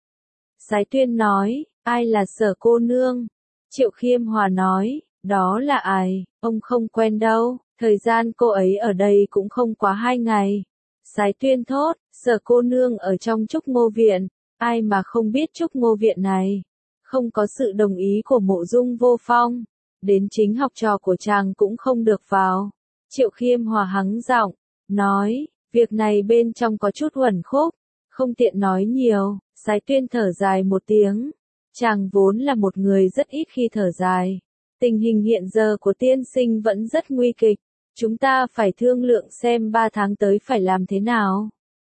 Sái Tuyên nói, ai là Sở cô nương? Triệu Khiêm Hòa nói, đó là ai, ông không quen đâu, thời gian cô ấy ở đây cũng không quá hai ngày. Sái Tuyên thốt, Sở cô nương ở trong Trúc Ngô Viện, ai mà không biết Trúc Ngô Viện này. Không có sự đồng ý của Mộ Dung Vô Phong, đến chính học trò của chàng cũng không được vào. Triệu Khiêm Hòa hắng giọng, nói, việc này bên trong có chút uẩn khúc, không tiện nói nhiều. Sái Tuyên thở dài một tiếng, chàng vốn là một người rất ít khi thở dài. Tình hình hiện giờ của tiên sinh vẫn rất nguy kịch, chúng ta phải thương lượng xem ba tháng tới phải làm thế nào.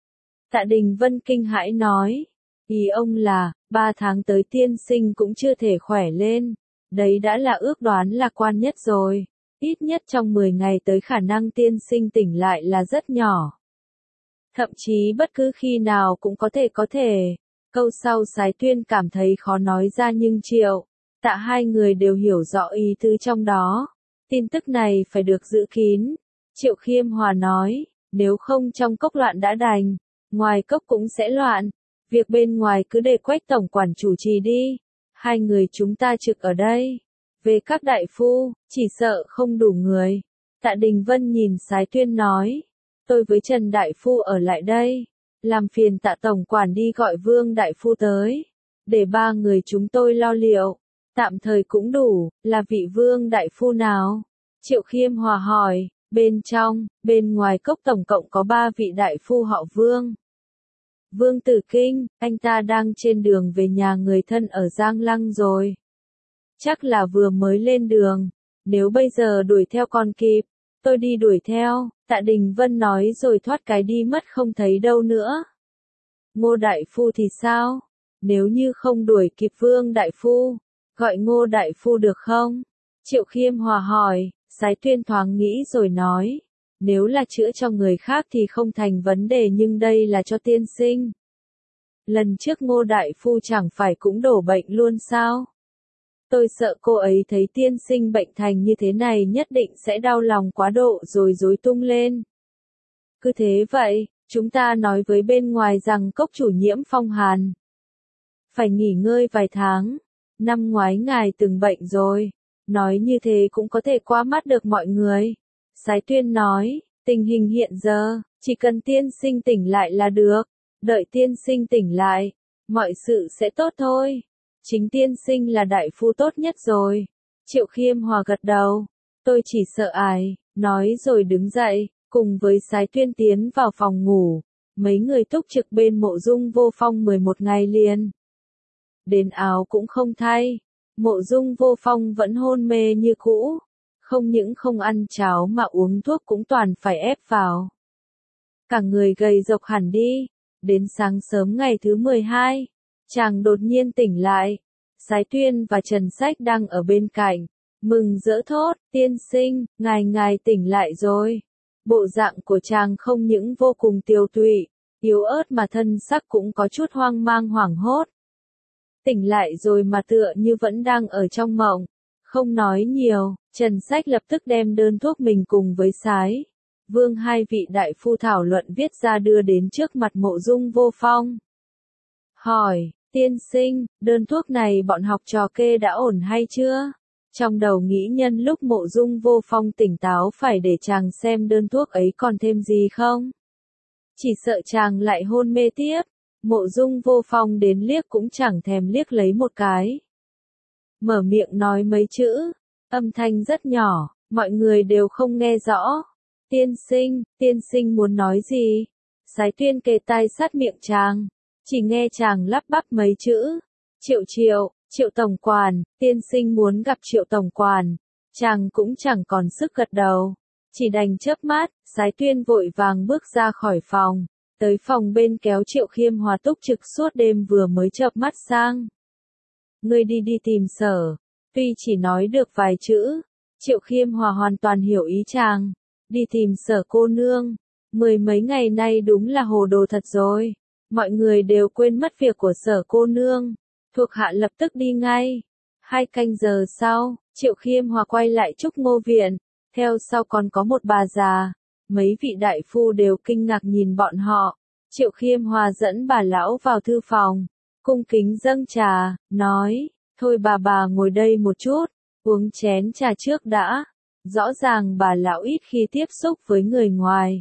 Tạ Đình Vân kinh hãi nói, ý ông là, ba tháng tới tiên sinh cũng chưa thể khỏe lên, đấy đã là ước đoán lạc quan nhất rồi, ít nhất trong mười ngày tới khả năng tiên sinh tỉnh lại là rất nhỏ. Thậm chí bất cứ khi nào cũng có thể có thể. Câu sau Sái Tuyên cảm thấy khó nói ra nhưng Triệu, Tạ hai người đều hiểu rõ ý tứ trong đó. Tin tức này phải được giữ kín. Triệu Khiêm Hòa nói, nếu không trong cốc loạn đã đành, ngoài cốc cũng sẽ loạn. Việc bên ngoài cứ để Quách tổng quản chủ trì đi. Hai người chúng ta trực ở đây. Về các đại phu, chỉ sợ không đủ người. Tạ Đình Vân nhìn Sái Tuyên nói, tôi với Trần đại phu ở lại đây. Làm phiền Tạ tổng quản đi gọi Vương đại phu tới, để ba người chúng tôi lo liệu, tạm thời cũng đủ. Là vị Vương đại phu nào? Triệu Khiêm Hòa hỏi. Bên trong, bên ngoài cốc tổng cộng có ba vị đại phu họ Vương. Vương Tử Kinh, anh ta đang trên đường về nhà người thân ở Giang Lăng rồi. Chắc là vừa mới lên đường, nếu bây giờ đuổi theo còn kịp, tôi đi đuổi theo. Tạ Đình Vân nói rồi thoát cái đi mất không thấy đâu nữa. Ngô đại phu thì sao? Nếu như không đuổi kịp Vương đại phu, gọi Ngô đại phu được không? Triệu Khiêm Hòa hỏi. Sái Tuyên thoáng nghĩ rồi nói, nếu là chữa cho người khác thì không thành vấn đề nhưng đây là cho tiên sinh. Lần trước Ngô đại phu chẳng phải cũng đổ bệnh luôn sao? Tôi sợ cô ấy thấy tiên sinh bệnh thành như thế này nhất định sẽ đau lòng quá độ rồi rối tung lên. Cứ thế vậy, chúng ta nói với bên ngoài rằng cốc chủ nhiễm phong hàn. Phải nghỉ ngơi vài tháng. Năm ngoái ngài từng bệnh rồi. Nói như thế cũng có thể qua mắt được mọi người. Sái Tuyên nói, tình hình hiện giờ, chỉ cần tiên sinh tỉnh lại là được. Đợi tiên sinh tỉnh lại, mọi sự sẽ tốt thôi. Chính tiên sinh là đại phu tốt nhất rồi. Triệu Khiêm Hòa gật đầu. Tôi chỉ sợ ải, nói rồi đứng dậy, cùng với Sái Tuyên tiến vào phòng ngủ. Mấy người túc trực bên Mộ Dung Vô Phong mười một ngày liền. Đến áo cũng không thay. Mộ Dung Vô Phong vẫn hôn mê như cũ. Không những không ăn cháo mà uống thuốc cũng toàn phải ép vào. Cả người gầy rộc hẳn đi. Đến sáng sớm ngày thứ mười hai, chàng đột nhiên tỉnh lại. Sái Tuyên và Trần Sách đang ở bên cạnh. Mừng rỡ thốt, tiên sinh, ngài ngài tỉnh lại rồi. Bộ dạng của chàng không những vô cùng tiều tụy, yếu ớt mà thân sắc cũng có chút hoang mang hoảng hốt. Tỉnh lại rồi mà tựa như vẫn đang ở trong mộng. Không nói nhiều, Trần Sách lập tức đem đơn thuốc mình cùng với Sái Vương hai vị đại phu thảo luận viết ra đưa đến trước mặt Mộ Dung Vô Phong. Hỏi, tiên sinh, đơn thuốc này bọn học trò kê đã ổn hay chưa? Trong đầu nghĩ nhân lúc Mộ Dung Vô Phong tỉnh táo phải để chàng xem đơn thuốc ấy còn thêm gì không? Chỉ sợ chàng lại hôn mê tiếp. Mộ Dung Vô Phong đến liếc cũng chẳng thèm liếc lấy một cái. Mở miệng nói mấy chữ, âm thanh rất nhỏ, mọi người đều không nghe rõ. Tiên sinh, tiên sinh muốn nói gì? Sái Tuyên kề tai sát miệng chàng, chỉ nghe chàng lắp bắp mấy chữ. Triệu Triệu, Triệu tổng quản, tiên sinh muốn gặp Triệu tổng quản. Chàng cũng chẳng còn sức gật đầu, chỉ đành chớp mắt. Sái Tuyên vội vàng bước ra khỏi phòng, tới phòng bên kéo Triệu Khiêm Hòa túc trực suốt đêm vừa mới chợp mắt sang. Ngươi đi đi tìm Sở. Tuy chỉ nói được vài chữ, Triệu Khiêm Hòa hoàn toàn hiểu ý chàng. Đi tìm Sở cô nương. Mười mấy ngày nay đúng là hồ đồ thật rồi. Mọi người đều quên mất việc của Sở cô nương. Thuộc hạ lập tức đi ngay. Hai canh giờ sau, Triệu Khiêm Hòa quay lại Trúc Ngô Viện. Theo sau còn có một bà già. Mấy vị đại phu đều kinh ngạc nhìn bọn họ. Triệu Khiêm Hòa dẫn bà lão vào thư phòng. Cung kính dâng trà, nói, thôi bà bà ngồi đây một chút, uống chén trà trước đã. Rõ ràng bà lão ít khi tiếp xúc với người ngoài.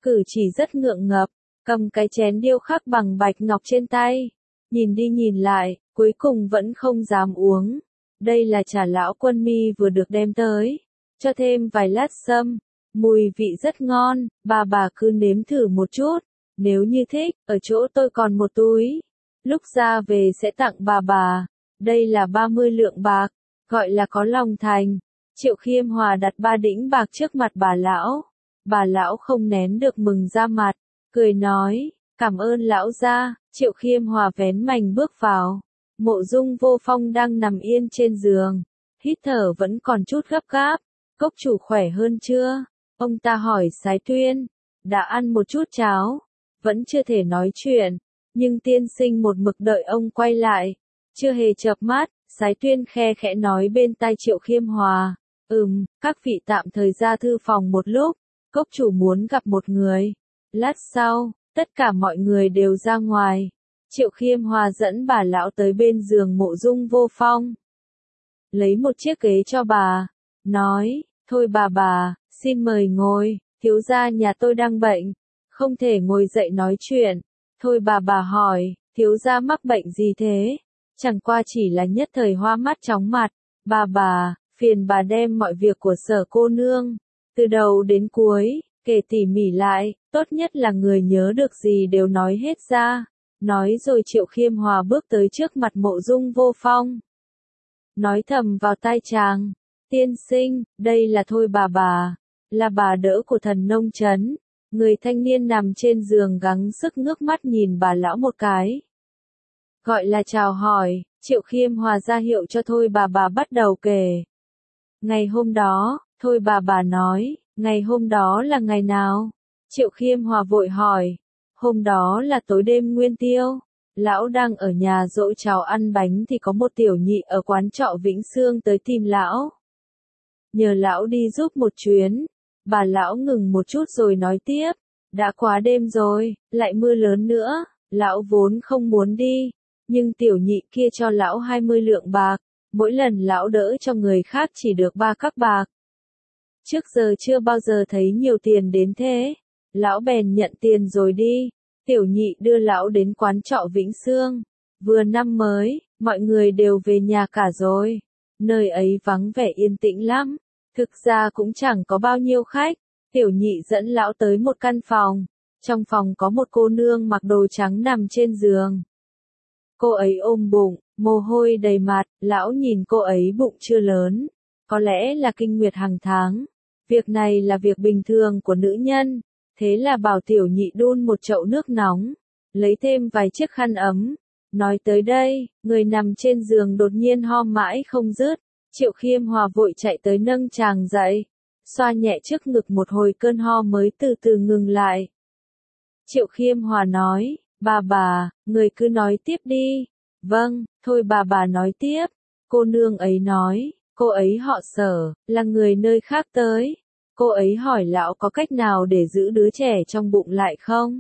cử chỉ rất ngượng ngập, cầm cái chén điêu khắc bằng bạch ngọc trên tay, nhìn đi nhìn lại, cuối cùng vẫn không dám uống. Đây là trà lão quân mi vừa được đem tới, cho thêm vài lát sâm, mùi vị rất ngon, bà bà cứ nếm thử một chút, nếu như thích, ở chỗ tôi còn một túi, lúc ra về sẽ tặng bà bà. Đây là ba mươi lượng bạc, gọi là có lòng thành. Triệu Khiêm Hòa đặt ba đĩnh bạc trước mặt bà lão. Bà lão không nén được mừng ra mặt, cười nói, cảm ơn lão gia. Triệu Khiêm Hòa vén mành bước vào. Mộ Dung Vô Phong đang nằm yên trên giường, hít thở vẫn còn chút gấp gáp. Cốc chủ khỏe hơn chưa? Ông ta hỏi Sái Tuyên. Đã ăn một chút cháo, vẫn chưa thể nói chuyện, nhưng tiên sinh một mực đợi ông quay lại, chưa hề chợp mắt. Sái Tuyên khe khẽ nói bên tai Triệu Khiêm Hòa, ừm, các vị tạm thời ra thư phòng một lúc, cốc chủ muốn gặp một người. Lát sau, tất cả mọi người đều ra ngoài. Triệu Khiêm Hòa dẫn bà lão tới bên giường Mộ Dung Vô Phong, lấy một chiếc ghế cho bà, nói, thôi bà bà, xin mời ngồi, thiếu gia nhà tôi đang bệnh, không thể ngồi dậy nói chuyện. Thôi bà bà hỏi, thiếu gia mắc bệnh gì thế? Chẳng qua chỉ là nhất thời hoa mắt chóng mặt. Bà bà, phiền bà đem mọi việc của Sở cô nương, từ đầu đến cuối, kể tỉ mỉ lại, tốt nhất là người nhớ được gì đều nói hết ra. Nói rồi Triệu Khiêm Hòa bước tới trước mặt Mộ Dung Vô Phong, nói thầm vào tai chàng, tiên sinh, đây là Thôi bà bà, là bà đỡ của thần nông trấn. Người thanh niên nằm trên giường gắng sức ngước mắt nhìn bà lão một cái, gọi là chào hỏi. Triệu Khiêm Hòa ra hiệu cho Thôi bà bà bắt đầu kể. Ngày hôm đó, Thôi bà bà nói, ngày hôm đó là ngày nào? Triệu Khiêm Hòa vội hỏi, hôm đó là tối đêm nguyên tiêu, lão đang ở nhà dỗ cháu ăn bánh thì có một tiểu nhị ở quán trọ Vĩnh Sương tới tìm lão, nhờ lão đi giúp một chuyến. Bà lão ngừng một chút rồi nói tiếp, đã quá đêm rồi, lại mưa lớn nữa, lão vốn không muốn đi, nhưng tiểu nhị kia cho lão hai mươi lượng bạc, mỗi lần lão đỡ cho người khác chỉ được ba các bạc. Trước giờ chưa bao giờ thấy nhiều tiền đến thế, lão bèn nhận tiền rồi đi. Tiểu nhị đưa lão đến quán trọ Vĩnh Sương. Vừa năm mới, mọi người đều về nhà cả rồi, nơi ấy vắng vẻ yên tĩnh lắm. Thực ra cũng chẳng có bao nhiêu khách. Tiểu nhị dẫn lão tới một căn phòng. Trong phòng có một cô nương mặc đồ trắng nằm trên giường. Cô ấy ôm bụng, mồ hôi đầy mặt, lão nhìn cô ấy bụng chưa lớn. Có lẽ là kinh nguyệt hàng tháng. Việc này là việc bình thường của nữ nhân. Thế là bảo tiểu nhị đun một chậu nước nóng, lấy thêm vài chiếc khăn ấm. Nói tới đây, người nằm trên giường đột nhiên ho mãi không dứt. Triệu Khiêm Hòa vội chạy tới nâng chàng dậy, xoa nhẹ trước ngực một hồi cơn ho mới từ từ ngừng lại. Triệu Khiêm Hòa nói, bà bà, người cứ nói tiếp đi. Vâng, thôi bà bà nói tiếp. Cô nương ấy nói, cô ấy họ Sở, là người nơi khác tới. Cô ấy hỏi lão có cách nào để giữ đứa trẻ trong bụng lại không?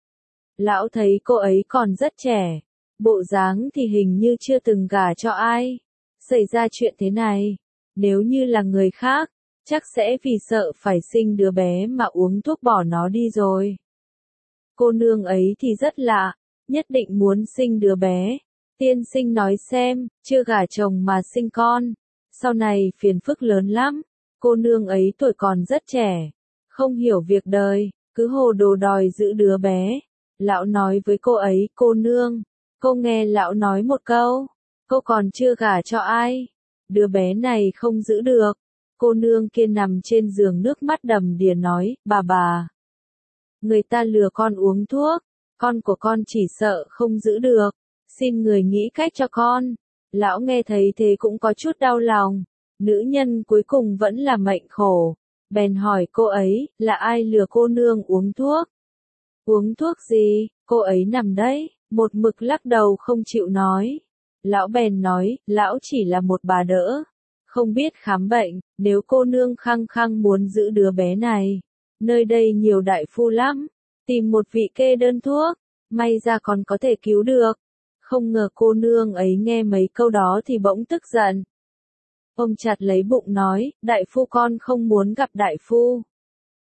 Lão thấy cô ấy còn rất trẻ, bộ dáng thì hình như chưa từng gả cho ai. Xảy ra chuyện thế này, nếu như là người khác, chắc sẽ vì sợ phải sinh đứa bé mà uống thuốc bỏ nó đi rồi. Cô nương ấy thì rất lạ, nhất định muốn sinh đứa bé. Tiên sinh nói xem, chưa gả chồng mà sinh con, sau này phiền phức lớn lắm. Cô nương ấy tuổi còn rất trẻ, không hiểu việc đời, cứ hồ đồ đòi giữ đứa bé. Lão nói với cô ấy, cô nương, cô nghe lão nói một câu, cô còn chưa gả cho ai, đứa bé này không giữ được. Cô nương kia nằm trên giường nước mắt đầm đìa nói, bà bà, người ta lừa con uống thuốc, con của con chỉ sợ không giữ được, xin người nghĩ cách cho con. Lão nghe thấy thế cũng có chút đau lòng. Nữ nhân cuối cùng vẫn là mệnh khổ, bèn hỏi cô ấy, là ai lừa cô nương uống thuốc? Uống thuốc gì? Cô ấy nằm đấy, một mực lắc đầu không chịu nói. Lão bèn nói, lão chỉ là một bà đỡ, không biết khám bệnh, nếu cô nương khăng khăng muốn giữ đứa bé này. Nơi đây nhiều đại phu lắm, tìm một vị kê đơn thuốc, may ra còn có thể cứu được. Không ngờ cô nương ấy nghe mấy câu đó thì bỗng tức giận. Ôm chặt lấy bụng nói, đại phu con không muốn gặp đại phu.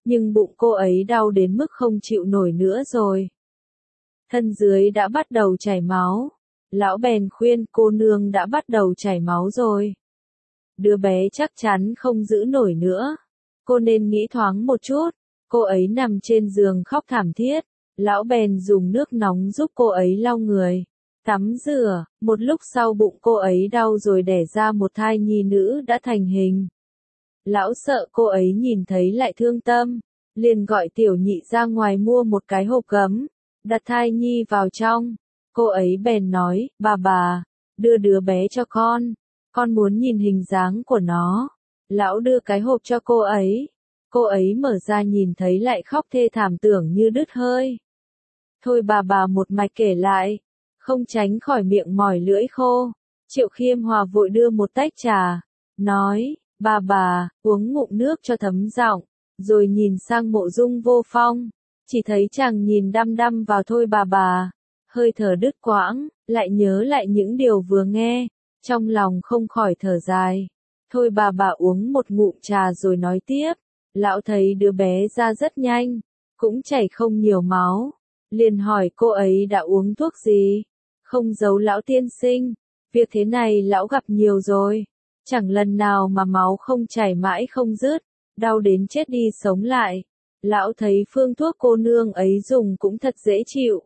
nhưng bụng cô ấy đau đến mức không chịu nổi nữa rồi. Thân dưới đã bắt đầu chảy máu. Lão bèn khuyên cô nương đã bắt đầu chảy máu rồi. Đứa bé chắc chắn không giữ nổi nữa. Cô nên nghĩ thoáng một chút. Cô ấy nằm trên giường khóc thảm thiết. Lão bèn dùng nước nóng giúp cô ấy lau người, tắm rửa. Một lúc sau bụng cô ấy đau rồi đẻ ra một thai nhi nữ đã thành hình. Lão sợ cô ấy nhìn thấy lại thương tâm, liền gọi tiểu nhị ra ngoài mua một cái hộp gấm, đặt thai nhi vào trong. Cô ấy bèn nói, bà bà, đưa đứa bé cho con, con muốn nhìn hình dáng của nó. Lão đưa cái hộp cho cô ấy. Cô ấy mở ra nhìn thấy lại khóc thê thảm tưởng như đứt hơi. Thôi bà bà một mạch kể lại, không tránh khỏi miệng mỏi lưỡi khô. Triệu Khiêm Hòa vội đưa một tách trà, nói, bà bà, uống ngụm nước cho thấm giọng, rồi nhìn sang Mộ Dung Vô Phong, chỉ thấy chàng nhìn đăm đăm vào Thôi bà bà, hơi thở đứt quãng, lại nhớ lại những điều vừa nghe, trong lòng không khỏi thở dài. Thôi bà bà uống một ngụm trà rồi nói tiếp, lão thấy đứa bé ra rất nhanh, cũng chảy không nhiều máu, liền hỏi cô ấy đã uống thuốc gì. Không giấu lão tiên sinh, việc thế này lão gặp nhiều rồi, chẳng lần nào mà máu không chảy mãi không dứt, đau đến chết đi sống lại. Lão thấy phương thuốc cô nương ấy dùng cũng thật dễ chịu.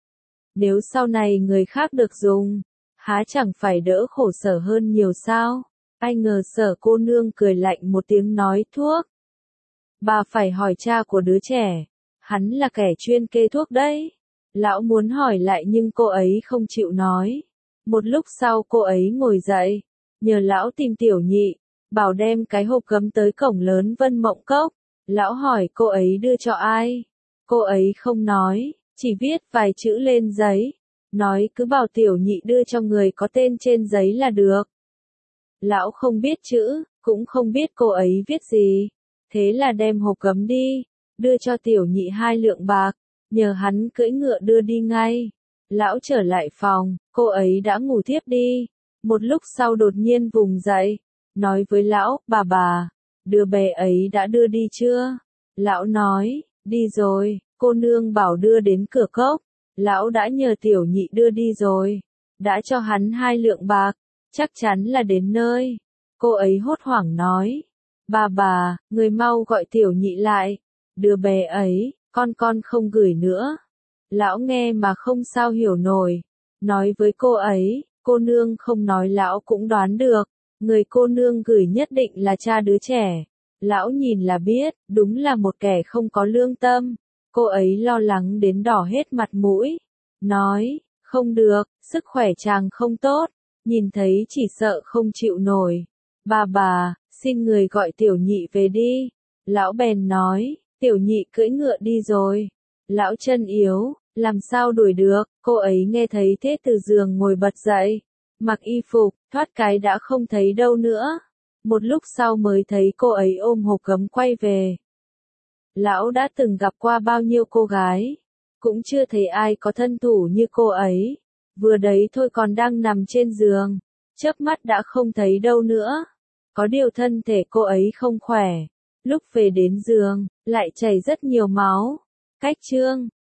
Nếu sau này người khác được dùng, há chẳng phải đỡ khổ sở hơn nhiều sao? Ai ngờ Sở cô nương cười lạnh một tiếng nói, thuốc. Bà phải hỏi cha của đứa trẻ, hắn là kẻ chuyên kê thuốc đấy. Lão muốn hỏi lại nhưng cô ấy không chịu nói. Một lúc sau cô ấy ngồi dậy, nhờ lão tìm tiểu nhị, bảo đem cái hộp gấm tới cổng lớn Vân Mộng Cốc. Lão hỏi cô ấy đưa cho ai. Cô ấy không nói, chỉ viết vài chữ lên giấy, nói cứ bảo tiểu nhị đưa cho người có tên trên giấy là được. Lão không biết chữ, cũng không biết cô ấy viết gì, thế là đem hộp gấm đi, đưa cho tiểu nhị hai lượng bạc, nhờ hắn cưỡi ngựa đưa đi ngay. Lão trở lại phòng, cô ấy đã ngủ thiếp đi, một lúc sau đột nhiên vùng dậy, nói với lão, bà bà, đứa bé ấy đã đưa đi chưa? Lão nói, đi rồi, cô nương bảo đưa đến cửa cốc, lão đã nhờ tiểu nhị đưa đi rồi, đã cho hắn hai lượng bạc, chắc chắn là đến nơi. Cô ấy hốt hoảng nói, bà bà, người mau gọi tiểu nhị lại, đứa bé ấy, con con không gửi nữa. Lão nghe mà không sao hiểu nổi, nói với cô ấy, cô nương không nói lão cũng đoán được, người cô nương gửi nhất định là cha đứa trẻ. Lão nhìn là biết, đúng là một kẻ không có lương tâm. Cô ấy lo lắng đến đỏ hết mặt mũi, nói, không được, sức khỏe chàng không tốt, nhìn thấy chỉ sợ không chịu nổi. Bà bà, xin người gọi tiểu nhị về đi. Lão bèn nói, tiểu nhị cưỡi ngựa đi rồi. Lão chân yếu, làm sao đuổi được. Cô ấy nghe thấy thế từ giường ngồi bật dậy, mặc y phục, thoát cái đã không thấy đâu nữa. Một lúc sau mới thấy cô ấy ôm hộp gấm quay về. Lão đã từng gặp qua bao nhiêu cô gái, cũng chưa thấy ai có thân thủ như cô ấy. Vừa đấy thôi còn đang nằm trên giường, chớp mắt đã không thấy đâu nữa. Có điều thân thể cô ấy không khỏe, lúc về đến giường, lại chảy rất nhiều máu. Cách chương